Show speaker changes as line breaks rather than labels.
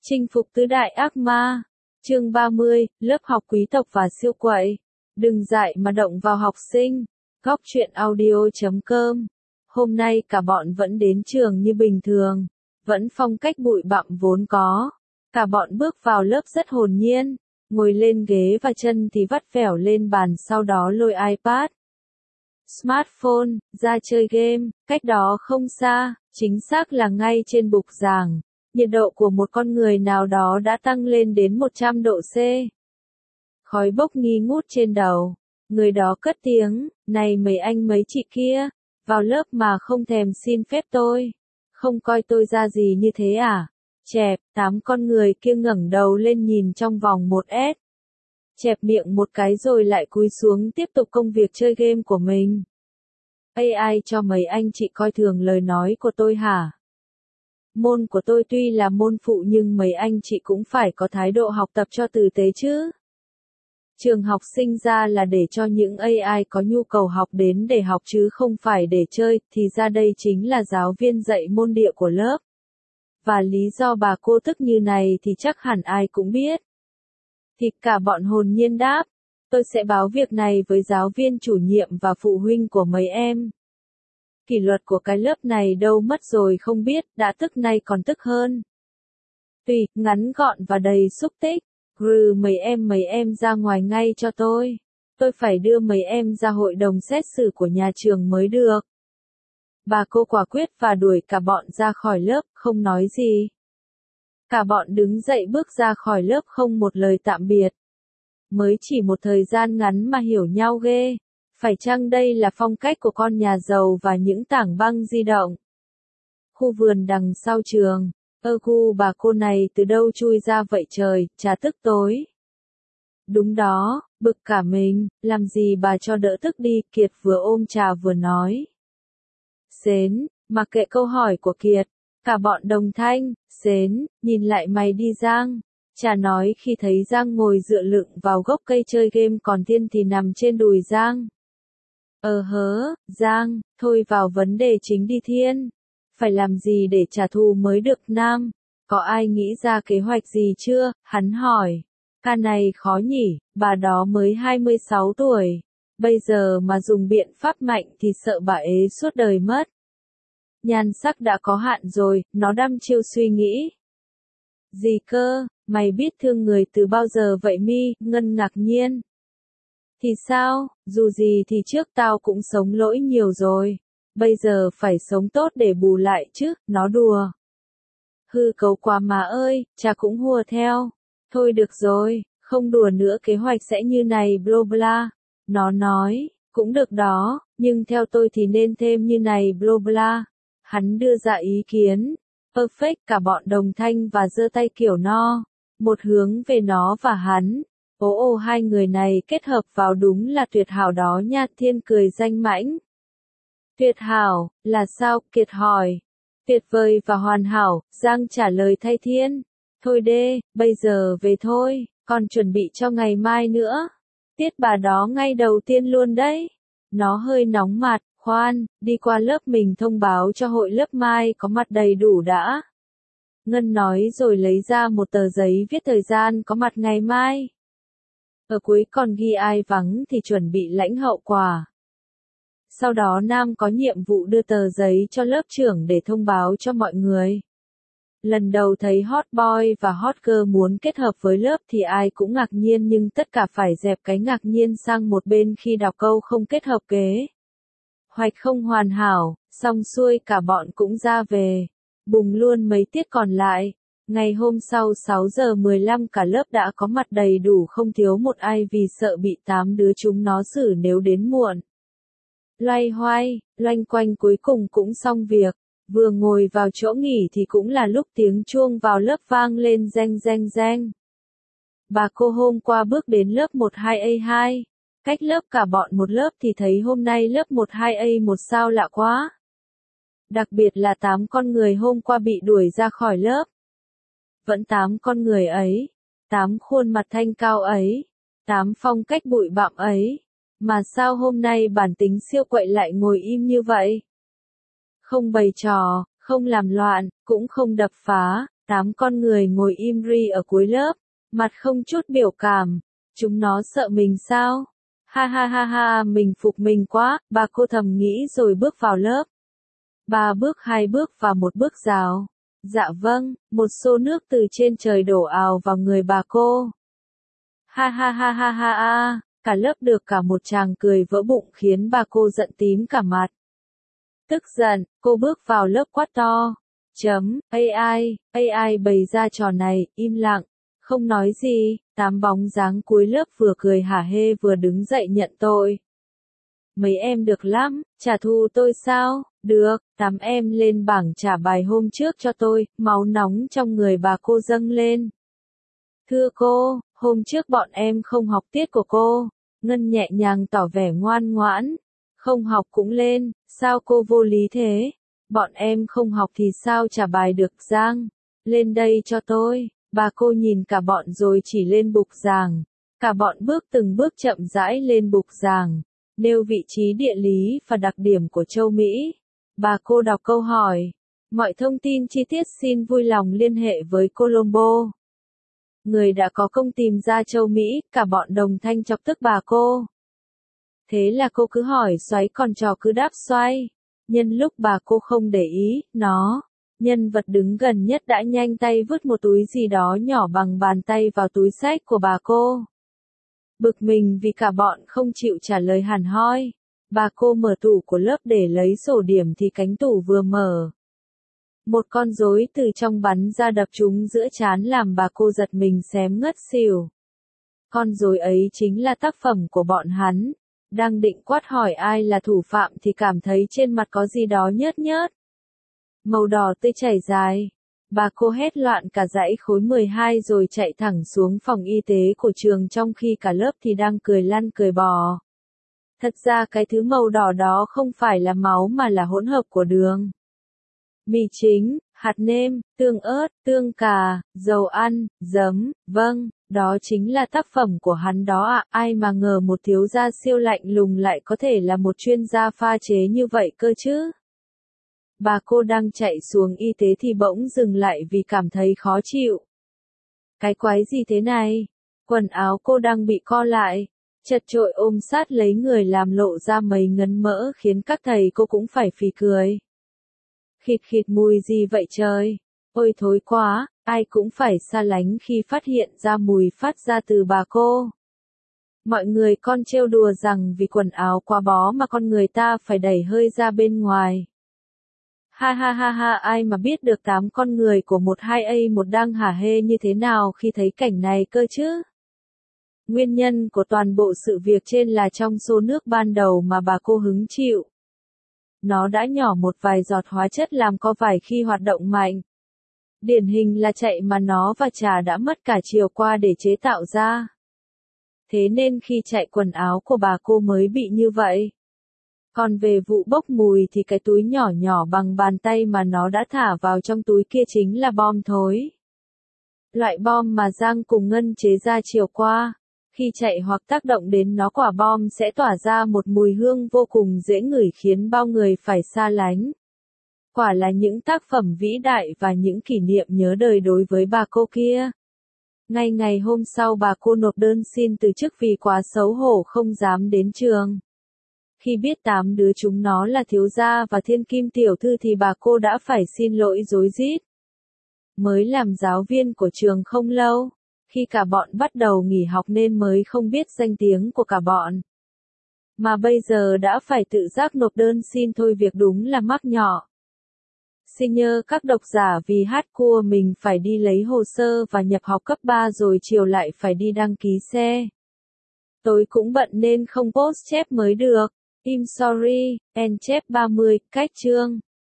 Chinh phục tứ đại ác ma. Chương 30, lớp học quý tộc và siêu quậy. Đừng dại mà động vào học sinh. Góc truyện audio.com. Hôm nay cả bọn vẫn đến trường như bình thường, vẫn phong cách bụi bặm vốn có. Cả bọn bước vào lớp rất hồn nhiên, ngồi lên ghế và chân thì vắt vẻo lên bàn, sau đó lôi iPad, smartphone ra chơi game. Cách đó không xa, chính xác là ngay trên bục giảng, nhiệt độ của một con người nào đó đã tăng lên đến 100 độ C. Khói bốc nghi ngút trên đầu. Người đó cất tiếng, này mấy anh mấy chị kia, vào lớp mà không thèm xin phép tôi. Không coi tôi ra gì như thế à? Chẹp, 8 con người kia ngẩng đầu lên nhìn trong vòng 1S. Chẹp miệng một cái rồi lại cúi xuống tiếp tục công việc chơi game của mình. AI cho mấy anh chị coi thường lời nói của tôi hả? Môn của tôi tuy là môn phụ nhưng mấy anh chị cũng phải có thái độ học tập cho tử tế chứ. Trường học sinh ra là để cho những AI có nhu cầu học đến để học chứ không phải để chơi, thì ra đây chính là giáo viên dạy môn địa của lớp. Và lý do bà cô tức như này thì chắc hẳn ai cũng biết. Thì cả bọn hồn nhiên đáp, tôi sẽ báo việc này với giáo viên chủ nhiệm và phụ huynh của mấy em. Kỷ luật của cái lớp này đâu mất rồi không biết, đã tức nay còn tức hơn. Tùy, ngắn gọn và đầy xúc tích. Mấy em ra ngoài ngay cho tôi. Tôi phải đưa mấy em ra hội đồng xét xử của nhà trường mới được. Bà cô quả quyết và đuổi cả bọn ra khỏi lớp, không nói gì. Cả bọn đứng dậy bước ra khỏi lớp không một lời tạm biệt. Mới chỉ một thời gian ngắn mà hiểu nhau ghê. Phải chăng đây là phong cách của con nhà giàu và những tảng băng di động? Khu vườn đằng sau trường. Gu bà cô này từ đâu chui ra vậy trời, chả tức tối. Đúng đó, bực cả mình, làm gì bà cho đỡ tức đi, Kiệt vừa ôm trà vừa nói. Xến, mặc kệ câu hỏi của Kiệt, cả bọn đồng thanh, Xến, nhìn lại mày đi Giang. Trà nói khi thấy Giang ngồi dựa lưng vào gốc cây chơi game còn Thiên thì nằm trên đùi Giang. Giang, thôi vào vấn đề chính đi Thiên. Phải làm gì để trả thù mới được Nam? Có ai nghĩ ra kế hoạch gì chưa? Hắn hỏi. Ca này khó nhỉ, bà đó mới 26 tuổi. Bây giờ mà dùng biện pháp mạnh thì sợ bà ế suốt đời mất. Nhan sắc đã có hạn rồi, nó đăm chiêu suy nghĩ. Gì cơ, mày biết thương người từ bao giờ vậy mi? Ngân ngạc nhiên. Thì sao, dù gì thì trước tao cũng sống lỗi nhiều rồi. Bây giờ phải sống tốt để bù lại chứ, nó đùa. Hư cấu quá mà ơi, cha cũng hùa theo. Thôi được rồi, không đùa nữa, kế hoạch sẽ như này bla bla. Nó nói, cũng được đó, nhưng theo tôi thì nên thêm như này bla bla. Hắn đưa ra ý kiến. Perfect, cả bọn đồng thanh và giơ tay kiểu no. Một hướng về nó và hắn. Hai người này kết hợp vào đúng là tuyệt hảo đó nha. Thiên cười danh mãnh. Tuyệt hảo, là sao? Kiệt hỏi. Tuyệt vời và hoàn hảo, Giang trả lời thay Thiên. Thôi đê, bây giờ về thôi, còn chuẩn bị cho ngày mai nữa. Tiết bà đó ngay đầu tiên luôn đấy. Nó hơi nóng mặt, khoan, đi qua lớp mình thông báo cho hội lớp mai có mặt đầy đủ đã. Ngân nói rồi lấy ra một tờ giấy viết thời gian có mặt ngày mai. Ở cuối còn ghi ai vắng thì chuẩn bị lãnh hậu quả. Sau đó Nam có nhiệm vụ đưa tờ giấy cho lớp trưởng để thông báo cho mọi người. Lần đầu thấy hot boy và hot girl muốn kết hợp với lớp thì ai cũng ngạc nhiên, nhưng tất cả phải dẹp cái ngạc nhiên sang một bên khi đọc câu không kết hợp kế hoạch không hoàn hảo. Xong xuôi cả bọn cũng ra về. Bùng luôn mấy tiết còn lại. Ngày hôm sau 6 giờ 15 cả lớp đã có mặt đầy đủ, không thiếu một ai vì sợ bị 8 đứa chúng nó xử nếu đến muộn. Loay hoay, loanh quanh cuối cùng cũng xong việc. Vừa ngồi vào chỗ nghỉ thì cũng là lúc tiếng chuông vào lớp vang lên reng reng reng. Bà cô hôm qua bước đến lớp 12A2. Cách lớp cả bọn một lớp thì thấy hôm nay lớp 12A1 sao lạ quá. Đặc biệt là 8 con người hôm qua bị đuổi ra khỏi lớp. Vẫn 8 con người ấy. 8 khuôn mặt thanh cao ấy. 8 phong cách bụi bặm ấy. Mà sao hôm nay bản tính siêu quậy lại ngồi im như vậy? Không bày trò, không làm loạn, cũng không đập phá, 8 con người ngồi im ri ở cuối lớp, mặt không chút biểu cảm. Chúng nó sợ mình sao? Ha ha ha ha, mình phục mình quá, bà cô thầm nghĩ rồi bước vào lớp. 3 bước, 2 bước và 1 bước rào. Dạ vâng, một xô nước từ trên trời đổ ào vào người bà cô. Ha ha ha ha ha ha, cả lớp được cả một tràng cười vỡ bụng khiến bà cô giận tím cả mặt. Tức giận, cô bước vào lớp quát to. AI bày ra trò này, im lặng, không nói gì. 8 bóng dáng cuối lớp vừa cười hả hê vừa đứng dậy nhận tội. Mấy em được lắm, trả thù tôi sao? Được, 8 em lên bảng trả bài hôm trước cho tôi. Máu nóng trong người bà cô dâng lên. Thưa cô, hôm trước bọn em không học tiết của cô. Ngân nhẹ nhàng tỏ vẻ ngoan ngoãn. Không học cũng lên, sao cô vô lý thế? Bọn em không học thì sao trả bài được Giang? Lên đây cho tôi. Bà cô nhìn cả bọn rồi chỉ lên bục giảng. Cả bọn bước từng bước chậm rãi lên bục giảng, nêu vị trí địa lý và đặc điểm của châu Mỹ. Bà cô đọc câu hỏi. Mọi thông tin chi tiết xin vui lòng liên hệ với Colombo. Người đã có công tìm ra châu Mỹ, cả bọn đồng thanh chọc tức bà cô. Thế là cô cứ hỏi xoáy còn trò cứ đáp xoay. Nhân lúc bà cô không để ý, nhân vật đứng gần nhất đã nhanh tay vứt một túi gì đó nhỏ bằng bàn tay vào túi xách của bà cô. Bực mình vì cả bọn không chịu trả lời hẳn hoi. Bà cô mở tủ của lớp để lấy sổ điểm thì cánh tủ vừa mở. Một con rối từ trong bắn ra đập trúng giữa trán làm bà cô giật mình xém ngất xỉu. Con rối ấy chính là tác phẩm của bọn hắn. Đang định quát hỏi ai là thủ phạm thì cảm thấy trên mặt có gì đó nhớt nhớt. Màu đỏ tươi chảy dài. Bà cô hét loạn cả dãy khối 12 rồi chạy thẳng xuống phòng y tế của trường trong khi cả lớp thì đang cười lăn cười bò. Thật ra cái thứ màu đỏ đó không phải là máu mà là hỗn hợp của đường, mì chính, hạt nêm, tương ớt, tương cà, dầu ăn, giấm, vâng, đó chính là tác phẩm của hắn đó ạ. Ai mà ngờ một thiếu gia siêu lạnh lùng lại có thể là một chuyên gia pha chế như vậy cơ chứ. Bà cô đang chạy xuống y tế thì bỗng dừng lại vì cảm thấy khó chịu. Cái quái gì thế này? Quần áo cô đang bị co lại, chật chội ôm sát lấy người làm lộ ra mấy ngấn mỡ khiến các thầy cô cũng phải phì cười. Khịt khịt mùi gì vậy trời? Ôi thối quá, ai cũng phải xa lánh khi phát hiện ra mùi phát ra từ bà cô. Mọi người con trêu đùa rằng vì quần áo quá bó mà con người ta phải đẩy hơi ra bên ngoài. Ha ha ha ha, ai mà biết được 8 con người của 12A1 đang hả hê như thế nào khi thấy cảnh này cơ chứ? Nguyên nhân của toàn bộ sự việc trên là trong xô nước ban đầu mà bà cô hứng chịu. Nó đã nhỏ một vài giọt hóa chất làm co vải khi hoạt động mạnh. Điển hình là chạy mà nó và trà đã mất cả chiều qua để chế tạo ra. Thế nên khi chạy quần áo của bà cô mới bị như vậy. Còn về vụ bốc mùi thì cái túi nhỏ nhỏ bằng bàn tay mà nó đã thả vào trong túi kia chính là bom thối. Loại bom mà Giang cùng Ngân chế ra chiều qua. Khi chạy hoặc tác động đến nó quả bom sẽ tỏa ra một mùi hương vô cùng dễ ngửi khiến bao người phải xa lánh. Quả là những tác phẩm vĩ đại và những kỷ niệm nhớ đời đối với bà cô kia. Ngay ngày hôm sau bà cô nộp đơn xin từ chức vì quá xấu hổ không dám đến trường. Khi biết 8 đứa chúng nó là thiếu gia và thiên kim tiểu thư thì bà cô đã phải xin lỗi rối rít. Mới làm giáo viên của trường không lâu, khi cả bọn bắt đầu nghỉ học nên mới không biết danh tiếng của cả bọn. Mà bây giờ đã phải tự giác nộp đơn xin thôi, việc đúng là mắc nhỏ. Xin nhờ các độc giả vì hát cua mình phải đi lấy hồ sơ và nhập học cấp 3 rồi chiều lại phải đi đăng ký xe. Tối cũng bận nên không post chép mới được. I'm sorry, end chép 30, cách chương.